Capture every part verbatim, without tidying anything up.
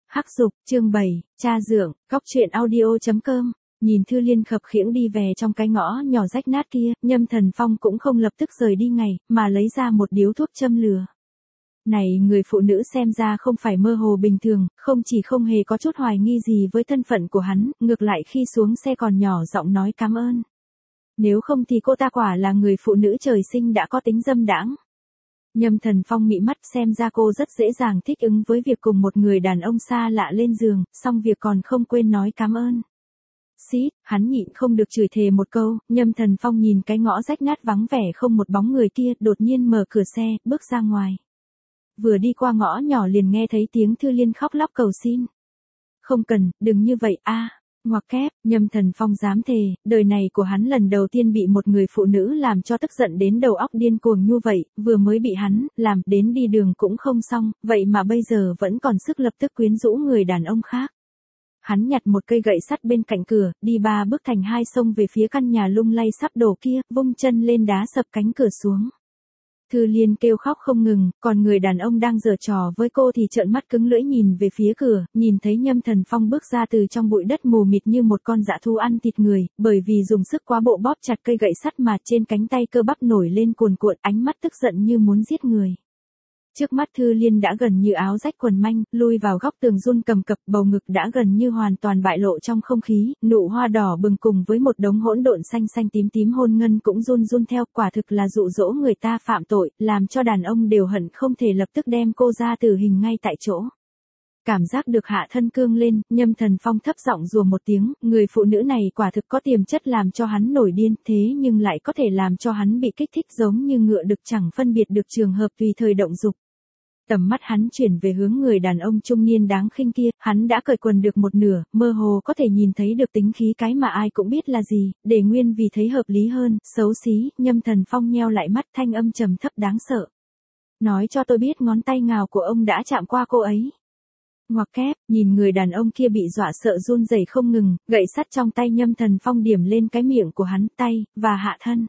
Hắc Dục, chương bảy, cha dượng, góc truyện audio chấm com. Nhìn Thư Liên khập khiễng đi về trong cái ngõ nhỏ rách nát kia, Nhâm Thần Phong cũng không lập tức rời đi ngay, mà lấy ra một điếu thuốc châm lửa. Này người phụ nữ xem ra không phải mơ hồ bình thường, không chỉ không hề có chút hoài nghi gì với thân phận của hắn, ngược lại khi xuống xe còn nhỏ giọng nói cảm ơn. Nếu không thì cô ta quả là người phụ nữ trời sinh đã có tính dâm đãng. Nhâm Thần Phong mị mắt, xem ra cô rất dễ dàng thích ứng với việc cùng một người đàn ông xa lạ lên giường, xong việc còn không quên nói cảm ơn. Xít, hắn nhịn không được chửi thề một câu. Nhâm Thần Phong nhìn cái ngõ rách nát vắng vẻ không một bóng người kia, đột nhiên mở cửa xe, bước ra ngoài. Vừa đi qua ngõ nhỏ liền nghe thấy tiếng Thư Liên khóc lóc cầu xin. Không cần, đừng như vậy a. Ngoặc kép, Nhâm Thần Phong dám thề, đời này của hắn lần đầu tiên bị một người phụ nữ làm cho tức giận đến đầu óc điên cuồng như vậy, vừa mới bị hắn làm đến đi đường cũng không xong, vậy mà bây giờ vẫn còn sức lập tức quyến rũ người đàn ông khác. Hắn nhặt một cây gậy sắt bên cạnh cửa, đi ba bước thành hai xông về phía căn nhà lung lay sắp đổ kia, vung chân lên đá sập cánh cửa xuống. Thư Liên kêu khóc không ngừng, còn người đàn ông đang giở trò với cô thì trợn mắt cứng lưỡi nhìn về phía cửa, nhìn thấy Nhâm Thần Phong bước ra từ trong bụi đất mù mịt như một con dã thú ăn thịt người, bởi vì dùng sức quá bộ bóp chặt cây gậy sắt mà trên cánh tay cơ bắp nổi lên cuồn cuộn, ánh mắt tức giận như muốn giết người. Trước mắt Thư Liên đã gần như áo rách quần manh, lui vào góc tường run cầm cập, bầu ngực đã gần như hoàn toàn bại lộ trong không khí, nụ hoa đỏ bừng cùng với một đống hỗn độn xanh xanh tím tím hôn ngân cũng run run theo, quả thực là dụ dỗ người ta phạm tội, làm cho đàn ông đều hận không thể lập tức đem cô ra tử hình ngay tại chỗ. Cảm giác được hạ thân cương lên, Nhâm Thần Phong thấp giọng rùa một tiếng, người phụ nữ này quả thực có tiềm chất làm cho hắn nổi điên, thế nhưng lại có thể làm cho hắn bị kích thích giống như ngựa đực chẳng phân biệt được trường hợp tùy thời động dục. Tầm mắt hắn chuyển về hướng người đàn ông trung niên đáng khinh kia, hắn đã cởi quần được một nửa, mơ hồ có thể nhìn thấy được tính khí cái mà ai cũng biết là gì, để nguyên vì thấy hợp lý hơn, xấu xí, Nhâm Thần Phong nheo lại mắt, thanh âm trầm thấp đáng sợ. Nói cho tôi biết ngón tay ngào của ông đã chạm qua cô ấy. Ngoặc kép, nhìn người đàn ông kia bị dọa sợ run rẩy không ngừng, gậy sắt trong tay Nhâm Thần Phong điểm lên cái miệng của hắn, tay, và hạ thân.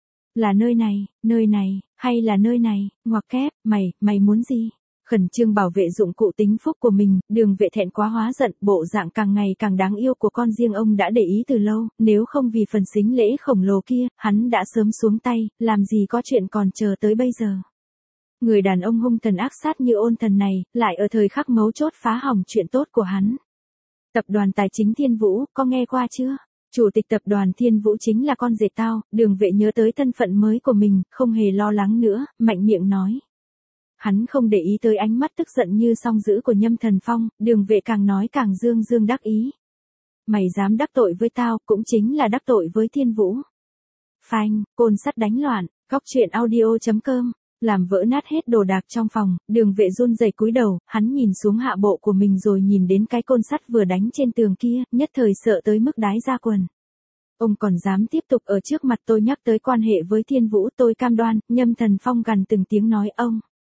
Là nơi này, nơi này, hay là nơi này, ngoặc kép, mày, mày muốn gì? Khẩn trương bảo vệ dụng cụ tính phúc của mình, Đường Vệ thẹn quá hóa giận, bộ dạng càng ngày càng đáng yêu của con riêng ông đã để ý từ lâu, nếu không vì phần sính lễ khổng lồ kia, hắn đã sớm xuống tay, làm gì có chuyện còn chờ tới bây giờ. Người đàn ông hung thần ác sát như Ôn Thần này, lại ở thời khắc mấu chốt phá hỏng chuyện tốt của hắn. Tập đoàn Tài chính Thiên Vũ, có nghe qua chưa? Chủ tịch tập đoàn Thiên Vũ chính là con rể tao. Đường Vệ nhớ tới thân phận mới của mình, không hề lo lắng nữa, mạnh miệng nói. Hắn không để ý tới ánh mắt tức giận như song dữ của Nhâm Thần Phong, Đường Vệ càng nói càng dương dương đắc ý. Mày dám đắc tội với tao, cũng chính là đắc tội với Thiên Vũ. Phanh, côn sắt đánh loạn, góc truyện audio chấm com. Làm vỡ nát hết đồ đạc trong phòng, Đường Vệ run rẩy cúi đầu, hắn nhìn xuống hạ bộ của mình rồi nhìn đến cái côn sắt vừa đánh trên tường kia, nhất thời sợ tới mức đái ra quần. Ông còn dám tiếp tục ở trước mặt tôi nhắc tới quan hệ với Thiên Vũ, tôi cam đoan, Nhâm Thần Phong gằn từng tiếng nói ông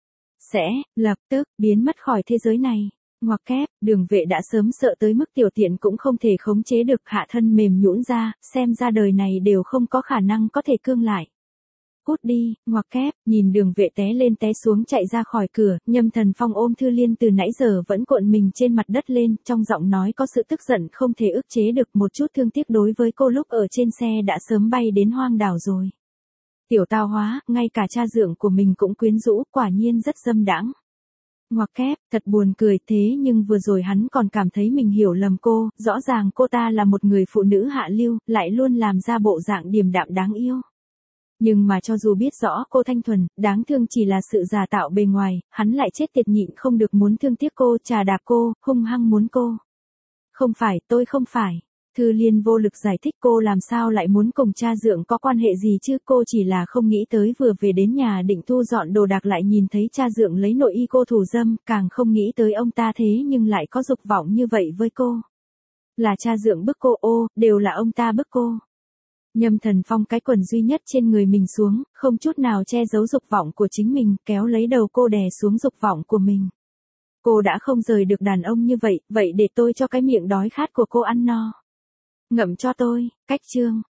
sẽ, lập tức, biến mất khỏi thế giới này. Ngoặc kép, Đường Vệ đã sớm sợ tới mức tiểu tiện cũng không thể khống chế được, hạ thân mềm nhũn ra, xem ra đời này đều không có khả năng có thể cương lại. Cút đi, ngoặc kép, nhìn Đường Vệ té lên té xuống chạy ra khỏi cửa, Nhâm Thần Phong ôm Thư Liên từ nãy giờ vẫn cuộn mình trên mặt đất lên, trong giọng nói có sự tức giận không thể ức chế được, một chút thương tiếc đối với cô lúc ở trên xe đã sớm bay đến hoang đảo rồi. Tiểu tao hóa, ngay cả cha dượng của mình cũng quyến rũ, quả nhiên rất dâm đãng. Ngoặc kép, thật buồn cười, thế nhưng vừa rồi hắn còn cảm thấy mình hiểu lầm cô, rõ ràng cô ta là một người phụ nữ hạ lưu, lại luôn làm ra bộ dạng điềm đạm đáng yêu. Nhưng mà cho dù biết rõ cô thanh thuần, đáng thương chỉ là sự giả tạo bề ngoài, hắn lại chết tiệt nhịn không được muốn thương tiếc cô, trà đạp cô, hung hăng muốn cô. Không phải, tôi không phải. Thư Liên vô lực giải thích, cô làm sao lại muốn cùng cha dượng có quan hệ gì chứ, cô chỉ là không nghĩ tới vừa về đến nhà định thu dọn đồ đạc lại nhìn thấy cha dượng lấy nội y cô thủ dâm, càng không nghĩ tới ông ta thế nhưng lại có dục vọng như vậy với cô. Là cha dượng bức cô, ô, đều là ông ta bức cô. Nhâm Thần Phong cái quần duy nhất trên người mình xuống, không chút nào che giấu dục vọng của chính mình, kéo lấy đầu cô đè xuống dục vọng của mình. Cô đã không rời được đàn ông như vậy, vậy để tôi cho cái miệng đói khát của cô ăn no. Ngậm cho tôi, cách chương.